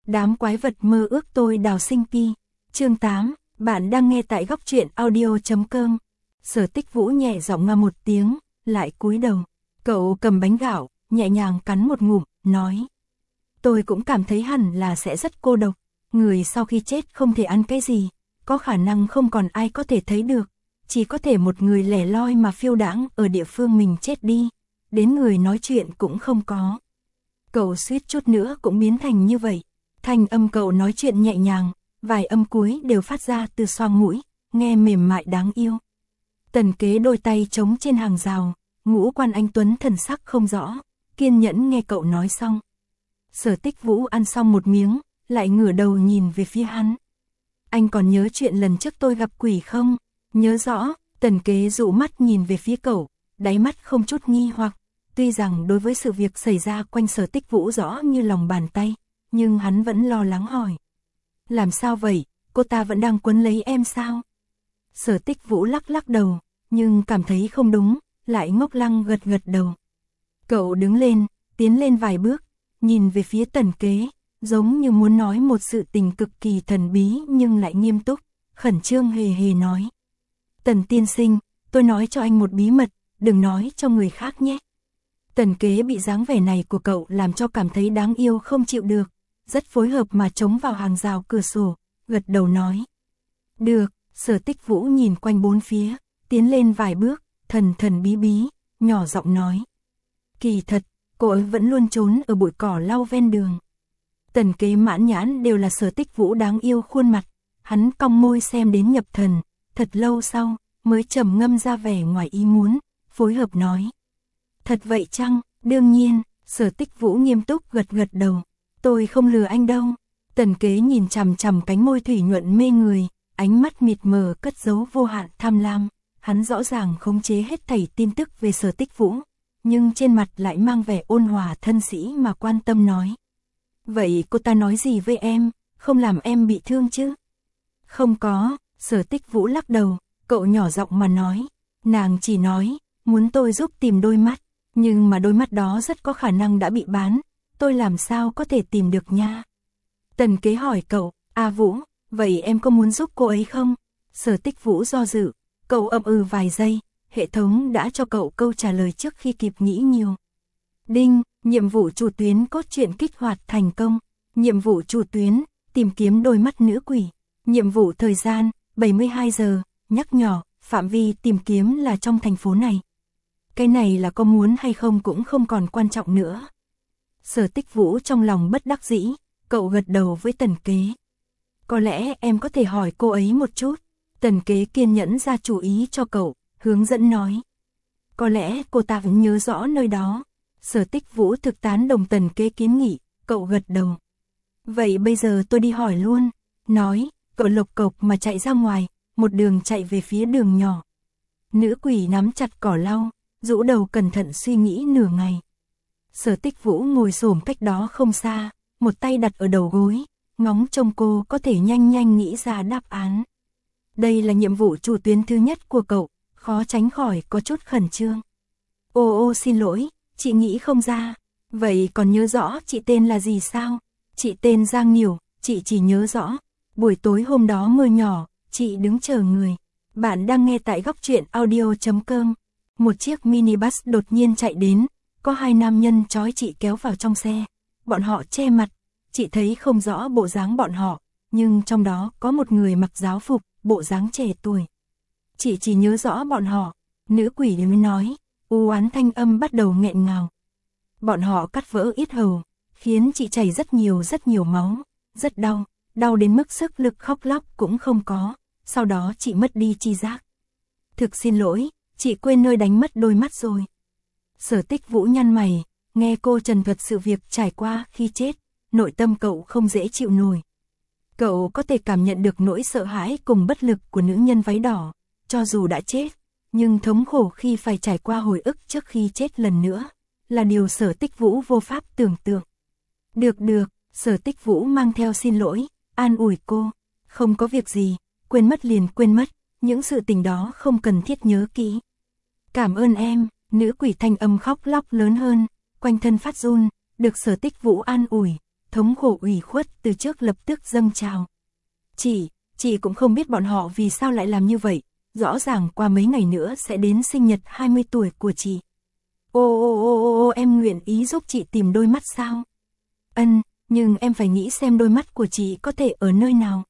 Đám quái vật mơ ước tôi đào sinh pi. Chương 8, bạn đang nghe tại góc truyện audio.com. Sở Tích Vũ nhẹ giọng nga một tiếng, lại cúi đầu. Cậu cầm bánh gạo, nhẹ nhàng cắn một ngụm, nói. Tôi cũng cảm thấy hẳn là sẽ rất cô độc. Người sau khi chết không thể ăn cái gì, có khả năng không còn ai có thể thấy được. Chỉ có thể một người lẻ loi mà phiêu đãng ở địa phương mình chết đi. Đến người nói chuyện cũng không có. Cậu suýt chút nữa cũng biến thành như vậy. Thanh âm cậu nói chuyện nhẹ nhàng, vài âm cuối đều phát ra từ xoang mũi, nghe mềm mại đáng yêu. Tần Kế đôi tay chống trên hàng rào, ngũ quan anh tuấn thần sắc không rõ, kiên nhẫn nghe cậu nói xong. Sở Tích Vũ ăn xong một miếng, lại ngửa đầu nhìn về phía hắn. Anh còn nhớ chuyện lần trước tôi gặp quỷ không? Nhớ rõ. Tần Kế dụ mắt nhìn về phía cậu, đáy mắt không chút nghi hoặc. Tuy rằng đối với sự việc xảy ra quanh Sở Tích Vũ rõ như lòng bàn tay, nhưng hắn vẫn lo lắng hỏi. Làm sao vậy, cô ta vẫn đang quấn lấy em sao? Sở Tích Vũ lắc lắc đầu, nhưng cảm thấy không đúng, lại ngốc lăng gật gật đầu. Cậu đứng lên, tiến lên vài bước, nhìn về phía Tần Kế, giống như muốn nói một sự tình cực kỳ thần bí nhưng lại nghiêm túc, khẩn trương hề hề nói. Tần tiên sinh, tôi nói cho anh một bí mật, đừng nói cho người khác nhé. Tần Kế bị dáng vẻ này của cậu làm cho cảm thấy đáng yêu không chịu được, rất phối hợp mà chống vào hàng rào cửa sổ, gật đầu nói. Được. Sở Tích Vũ nhìn quanh bốn phía, tiến lên vài bước, thần thần bí bí, nhỏ giọng nói. Kỳ thật, cô ấy vẫn luôn trốn ở bụi cỏ lau ven đường. Tần Kế mãn nhãn đều là Sở Tích Vũ đáng yêu khuôn mặt, hắn cong môi xem đến nhập thần, thật lâu sau, mới trầm ngâm ra vẻ ngoài ý muốn, phối hợp nói. Thật vậy chăng? Đương nhiên. Sở Tích Vũ nghiêm túc gật gật đầu. Tôi không lừa anh đâu. Tần Kế nhìn chằm chằm cánh môi thủy nhuận mê người, ánh mắt mịt mờ cất giấu vô hạn tham lam. Hắn rõ ràng khống chế hết thảy tin tức về Sở Tích Vũ, nhưng trên mặt lại mang vẻ ôn hòa thân sĩ mà quan tâm nói. Vậy cô ta nói gì với em, không làm em bị thương chứ? Không có. Sở Tích Vũ lắc đầu, cậu nhỏ giọng mà nói. Nàng chỉ nói, muốn tôi giúp tìm đôi mắt, nhưng mà đôi mắt đó rất có khả năng đã bị bán, tôi làm sao có thể tìm được nha. Tần Kế hỏi cậu, Vũ, vậy em có muốn giúp cô ấy không? Sở Tích Vũ do dự, cậu ậm ừ vài giây, hệ thống đã cho cậu câu trả lời trước khi kịp nghĩ nhiều. Đinh, nhiệm vụ chủ tuyến cốt truyện kích hoạt thành công. Nhiệm vụ chủ tuyến, tìm kiếm đôi mắt nữ quỷ. Nhiệm vụ thời gian, 72 giờ, nhắc nhở, phạm vi tìm kiếm là trong thành phố này. Cái này là có muốn hay không cũng không còn quan trọng nữa. Sở Tích Vũ trong lòng bất đắc dĩ, cậu gật đầu với Tần Kế. Có lẽ em có thể hỏi cô ấy một chút. Tần Kế kiên nhẫn ra chủ ý cho cậu, hướng dẫn nói. Có lẽ cô ta vẫn nhớ rõ nơi đó. Sở Tích Vũ thực tán đồng Tần Kế kiến nghị, cậu gật đầu. Vậy bây giờ tôi đi hỏi luôn. Nói, cậu lộc cộc mà chạy ra ngoài, một đường chạy về phía đường nhỏ. Nữ quỷ nắm chặt cỏ lau, rũ đầu cẩn thận suy nghĩ nửa ngày. Sở Tích Vũ ngồi xổm cách đó không xa, một tay đặt ở đầu gối, ngóng trông cô có thể nhanh nhanh nghĩ ra đáp án. Đây là nhiệm vụ chủ tuyến thứ nhất của cậu, khó tránh khỏi có chút khẩn trương. Ô xin lỗi, chị nghĩ không ra. Vậy còn nhớ rõ chị tên là gì sao? Chị tên Giang Nhiểu, chị chỉ nhớ rõ. Buổi tối hôm đó mưa nhỏ, chị đứng chờ người. Bạn đang nghe tại góc truyện audio.com. Một chiếc minibus đột nhiên chạy đến, có hai nam nhân trói chị kéo vào trong xe. Bọn họ che mặt, chị thấy không rõ bộ dáng bọn họ, nhưng trong đó có một người mặc giáo phục, bộ dáng trẻ tuổi. Chị chỉ nhớ rõ bọn họ. Nữ quỷ mới nói, u oán thanh âm bắt đầu nghẹn ngào. Bọn họ cắt vỡ yết hầu, khiến chị chảy rất nhiều máu, rất đau, đau đến mức sức lực khóc lóc cũng không có, sau đó chị mất đi tri giác. Thực xin lỗi, chị quên nơi đánh mất đôi mắt rồi. Sở Tích Vũ nhăn mày, nghe cô trần thuật sự việc trải qua khi chết, nội tâm cậu không dễ chịu nổi. Cậu có thể cảm nhận được nỗi sợ hãi cùng bất lực của nữ nhân váy đỏ, cho dù đã chết, nhưng thống khổ khi phải trải qua hồi ức trước khi chết lần nữa, là điều Sở Tích Vũ vô pháp tưởng tượng. Được, Sở Tích Vũ mang theo xin lỗi, an ủi cô, không có việc gì, quên mất liền quên mất, những sự tình đó không cần thiết nhớ kỹ. Cảm ơn em. Nữ quỷ thanh âm khóc lóc lớn hơn, quanh thân phát run, được Sở Tích Vũ an ủi, thống khổ ủy khuất từ trước lập tức dâng trào. Chị cũng không biết bọn họ vì sao lại làm như vậy, rõ ràng qua mấy ngày nữa sẽ đến sinh nhật 20 tuổi của chị. Ô, em nguyện ý giúp chị tìm đôi mắt sao? Nhưng em phải nghĩ xem đôi mắt của chị có thể ở nơi nào.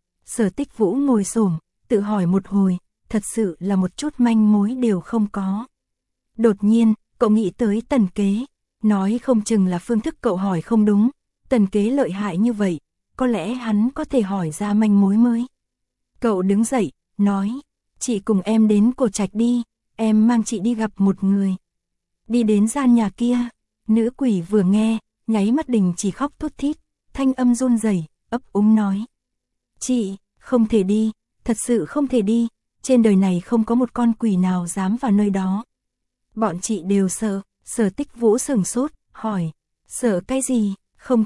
Sở Tích Vũ ngồi xổm, tự hỏi một hồi, thật sự là một chút manh mối đều không có. Đột nhiên, cậu nghĩ tới Tần Kế, nói không chừng là phương thức cậu hỏi không đúng, Tần Kế lợi hại như vậy, có lẽ hắn có thể hỏi ra manh mối mới. Cậu đứng dậy, nói, chị cùng em đến Cổ Trạch đi, em mang chị đi gặp một người. Đi đến gian nhà kia, nữ quỷ vừa nghe, nháy mắt đình chỉ khóc thút thít, thanh âm run rẩy, ấp úng nói. Chị, không thể đi, thật sự không thể đi, trên đời này không có một con quỷ nào dám vào nơi đó. Bọn chị đều sợ. Sở Tích Vũ sửng sốt, hỏi, sợ cái gì? Không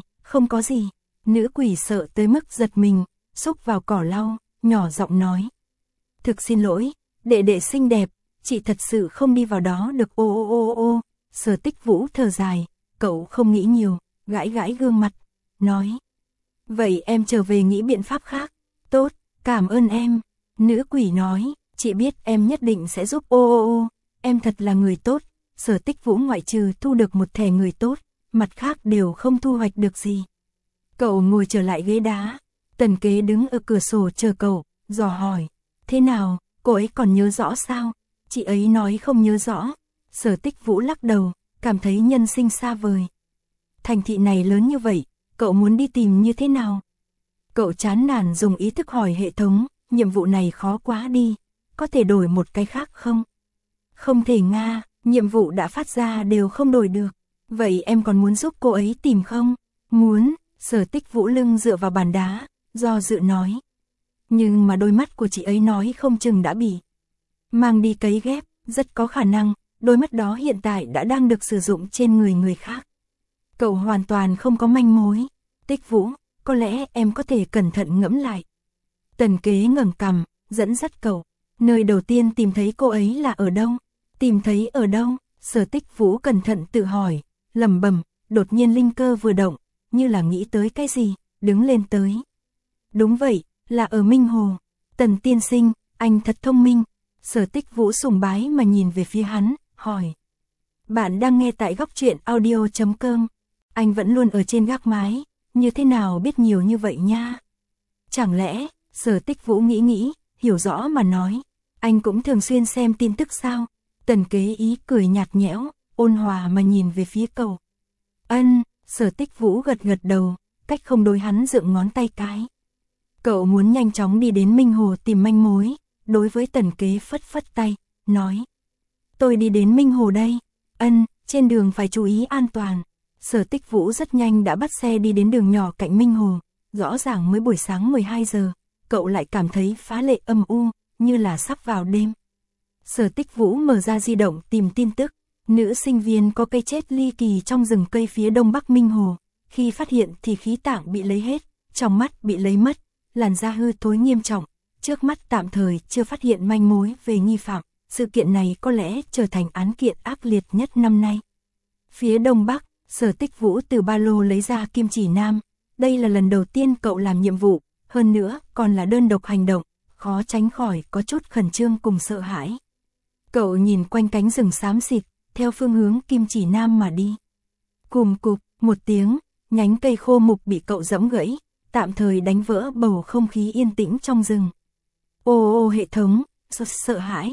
có gì. Nữ quỷ sợ tới mức giật mình, xúc vào cỏ lau, nhỏ giọng nói. Thực xin lỗi, đệ đệ xinh đẹp, chị thật sự không đi vào đó được. Ô. Sở Tích Vũ thở dài, cậu không nghĩ nhiều, gãi gãi gương mặt, nói. Vậy em trở về nghĩ biện pháp khác. Tốt, cảm ơn em. Nữ quỷ nói, chị biết em nhất định sẽ giúp. Ô, em thật là người tốt. Sở Tích Vũ ngoại trừ thu được một thẻ người tốt, mặt khác đều không thu hoạch được gì. Cậu ngồi trở lại ghế đá, Tần Kế đứng ở cửa sổ chờ cậu, dò hỏi, thế nào, cô ấy còn nhớ rõ sao? Chị ấy nói không nhớ rõ. Sở Tích Vũ lắc đầu, cảm thấy nhân sinh xa vời. Thành thị này lớn như vậy, cậu muốn đi tìm như thế nào? Cậu chán nản dùng ý thức hỏi hệ thống, nhiệm vụ này khó quá đi, có thể đổi một cái khác không? Không thể nga. Nhiệm vụ đã phát ra đều không đổi được. Vậy em còn muốn giúp cô ấy tìm không? Muốn. Sở Tích Vũ lưng dựa vào bàn đá, do dự nói. Nhưng mà đôi mắt của chị ấy nói không chừng đã bị mang đi cấy ghép, rất có khả năng, đôi mắt đó hiện tại đã đang được sử dụng trên người khác. Cậu hoàn toàn không có manh mối. Tích Vũ, có lẽ em có thể cẩn thận ngẫm lại. Tần Kế ngẩng cằm, dẫn dắt cậu. Nơi đầu tiên tìm thấy cô ấy là ở đâu? Tìm thấy ở đâu? Sở Tích Vũ cẩn thận tự hỏi, lẩm bẩm, đột nhiên linh cơ vừa động, như là nghĩ tới cái gì, đứng lên tới. Đúng vậy, là ở Minh Hồ. Tần tiên sinh, anh thật thông minh. Sở Tích Vũ sùng bái mà nhìn về phía hắn, hỏi. Bạn đang nghe tại góc truyện audio.com. Anh vẫn luôn ở trên gác mái, như thế nào biết nhiều như vậy nha? Chẳng lẽ, Sở Tích Vũ nghĩ, hiểu rõ mà nói, anh cũng thường xuyên xem tin tức sao? Tần Kế ý cười nhạt nhẽo, ôn hòa mà nhìn về phía cậu. Sở Tích Vũ gật đầu, cách không đối hắn dựng ngón tay cái. Cậu muốn nhanh chóng đi đến Minh Hồ tìm manh mối, đối với Tần Kế phất tay, nói. Tôi đi đến Minh Hồ đây. Trên đường phải chú ý an toàn. Sở Tích Vũ rất nhanh đã bắt xe đi đến đường nhỏ cạnh Minh Hồ, rõ ràng mới buổi sáng 12 giờ, cậu lại cảm thấy phá lệ âm u, như là sắp vào đêm. Sở Tích Vũ mở ra di động tìm tin tức, nữ sinh viên có cây chết ly kỳ trong rừng cây phía đông bắc Minh Hồ, khi phát hiện thì khí tạng bị lấy hết, trong mắt bị lấy mất, làn da hư thối nghiêm trọng, trước mắt tạm thời chưa phát hiện manh mối về nghi phạm, sự kiện này có lẽ trở thành án kiện ác liệt nhất năm nay. Phía đông bắc, Sở Tích Vũ từ ba lô lấy ra kim chỉ nam, đây là lần đầu tiên cậu làm nhiệm vụ, hơn nữa còn là đơn độc hành động, khó tránh khỏi có chút khẩn trương cùng sợ hãi. Cậu nhìn quanh cánh rừng xám xịt, theo phương hướng kim chỉ nam mà đi. Cùm cụp, một tiếng, nhánh cây khô mục bị cậu giẫm gãy, tạm thời đánh vỡ bầu không khí yên tĩnh trong rừng. Ô hệ thống, sợ hãi,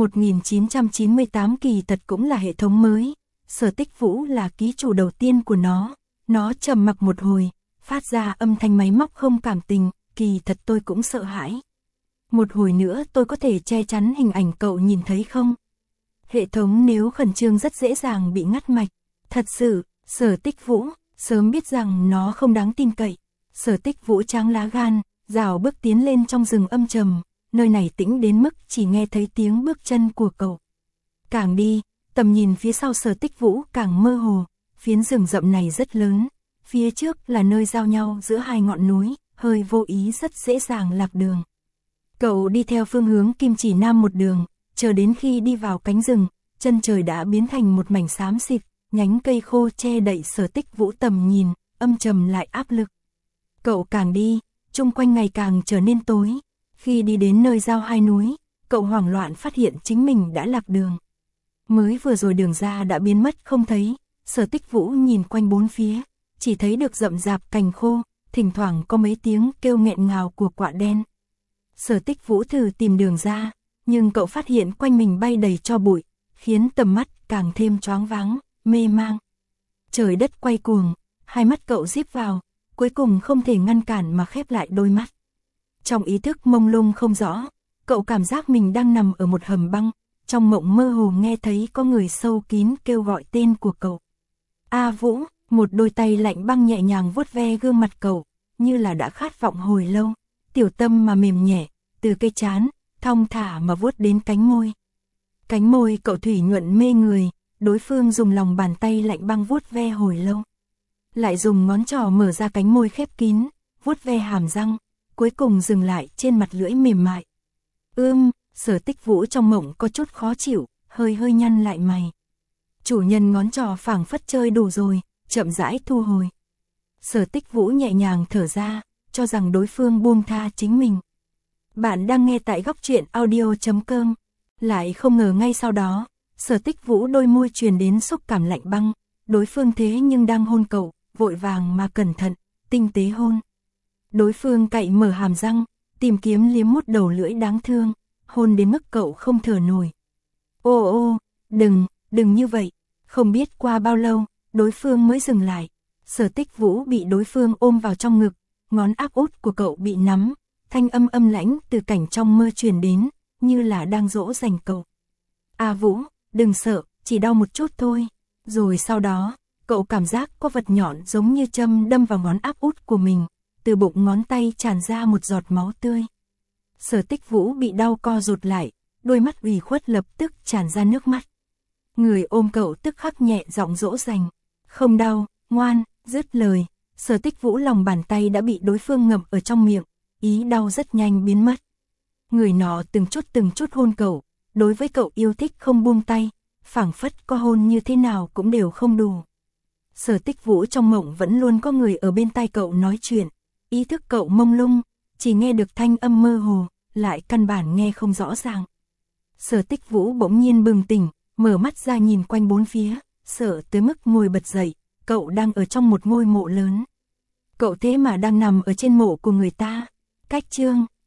1998 kỳ thật cũng là hệ thống mới, Sở Tích Vũ là ký chủ đầu tiên của nó trầm mặc một hồi, phát ra âm thanh máy móc không cảm tình, kỳ thật tôi cũng sợ hãi. Một hồi nữa tôi có thể che chắn hình ảnh cậu nhìn thấy không? Hệ thống nếu khẩn trương rất dễ dàng bị ngắt mạch. Thật sự, Sở Tích Vũ, sớm biết rằng nó không đáng tin cậy. Sở Tích Vũ tráng lá gan, rảo bước tiến lên trong rừng âm trầm, nơi này tĩnh đến mức chỉ nghe thấy tiếng bước chân của cậu. Càng đi, tầm nhìn phía sau Sở Tích Vũ càng mơ hồ, phiến rừng rậm này rất lớn, phía trước là nơi giao nhau giữa hai ngọn núi, hơi vô ý rất dễ dàng lạc đường. Cậu đi theo phương hướng kim chỉ nam một đường, chờ đến khi đi vào cánh rừng, chân trời đã biến thành một mảnh xám xịt, nhánh cây khô che đậy Sở Tích Vũ tầm nhìn, âm trầm lại áp lực. Cậu càng đi, chung quanh ngày càng trở nên tối. Khi đi đến nơi giao hai núi, cậu hoảng loạn phát hiện chính mình đã lạc đường. Mới vừa rồi đường ra đã biến mất không thấy, Sở Tích Vũ nhìn quanh bốn phía, chỉ thấy được rậm rạp cành khô, thỉnh thoảng có mấy tiếng kêu nghẹn ngào của quạ đen. Sở Tích Vũ thử tìm đường ra, nhưng cậu phát hiện quanh mình bay đầy tro bụi, khiến tầm mắt càng thêm choáng váng, mê mang. Trời đất quay cuồng, hai mắt cậu díp vào, cuối cùng không thể ngăn cản mà khép lại đôi mắt. Trong ý thức mông lung không rõ, cậu cảm giác mình đang nằm ở một hầm băng, trong mộng mơ hồ nghe thấy có người sâu kín kêu gọi tên của cậu. A Vũ, một đôi tay lạnh băng nhẹ nhàng vuốt ve gương mặt cậu, như là đã khát vọng hồi lâu, tiểu tâm mà mềm nhẹ, từ cây trán, thong thả mà vuốt đến cánh môi. Cánh môi cậu thủy nhuận mê người, đối phương dùng lòng bàn tay lạnh băng vuốt ve hồi lâu. Lại dùng ngón trỏ mở ra cánh môi khép kín, vuốt ve hàm răng, cuối cùng dừng lại trên mặt lưỡi mềm mại. Sở Tích Vũ trong mộng có chút khó chịu, hơi nhăn lại mày. Chủ nhân ngón trỏ phảng phất chơi đủ rồi, chậm rãi thu hồi. Sở Tích Vũ nhẹ nhàng thở ra, cho rằng đối phương buông tha chính mình. Bạn đang nghe tại góc truyện audio.com. Lại không ngờ ngay sau đó, Sở Tích Vũ đôi môi truyền đến xúc cảm lạnh băng, đối phương thế nhưng đang hôn cậu, vội vàng mà cẩn thận, tinh tế hôn. Đối phương cạy mở hàm răng, tìm kiếm liếm mút đầu lưỡi đáng thương, hôn đến mức cậu không thở nổi. Ô, đừng như vậy. Không biết qua bao lâu, đối phương mới dừng lại. Sở Tích Vũ bị đối phương ôm vào trong ngực, ngón áp út của cậu bị nắm, thanh âm âm lãnh từ cảnh trong mơ truyền đến, như là đang dỗ dành cậu. A Vũ, đừng sợ, chỉ đau một chút thôi. Rồi sau đó, cậu cảm giác có vật nhọn giống như châm đâm vào ngón áp út của mình, từ bụng ngón tay tràn ra một giọt máu tươi. Sở Tích Vũ bị đau co rụt lại, đôi mắt ủy khuất lập tức tràn ra nước mắt. Người ôm cậu tức khắc nhẹ giọng dỗ dành. Không đau, ngoan, dứt lời, Sở Tích Vũ lòng bàn tay đã bị đối phương ngậm ở trong miệng, ý đau rất nhanh biến mất. Người nọ từng chút hôn cậu, đối với cậu yêu thích không buông tay, phảng phất có hôn như thế nào cũng đều không đủ. Sở Tích Vũ trong mộng vẫn luôn có người ở bên tai cậu nói chuyện, ý thức cậu mông lung, chỉ nghe được thanh âm mơ hồ, lại căn bản nghe không rõ ràng. Sở Tích Vũ bỗng nhiên bừng tỉnh, mở mắt ra nhìn quanh bốn phía, sợ tới mức ngồi bật dậy, cậu đang ở trong một ngôi mộ lớn. Cậu thế mà đang nằm ở trên mộ của người ta. Cách chương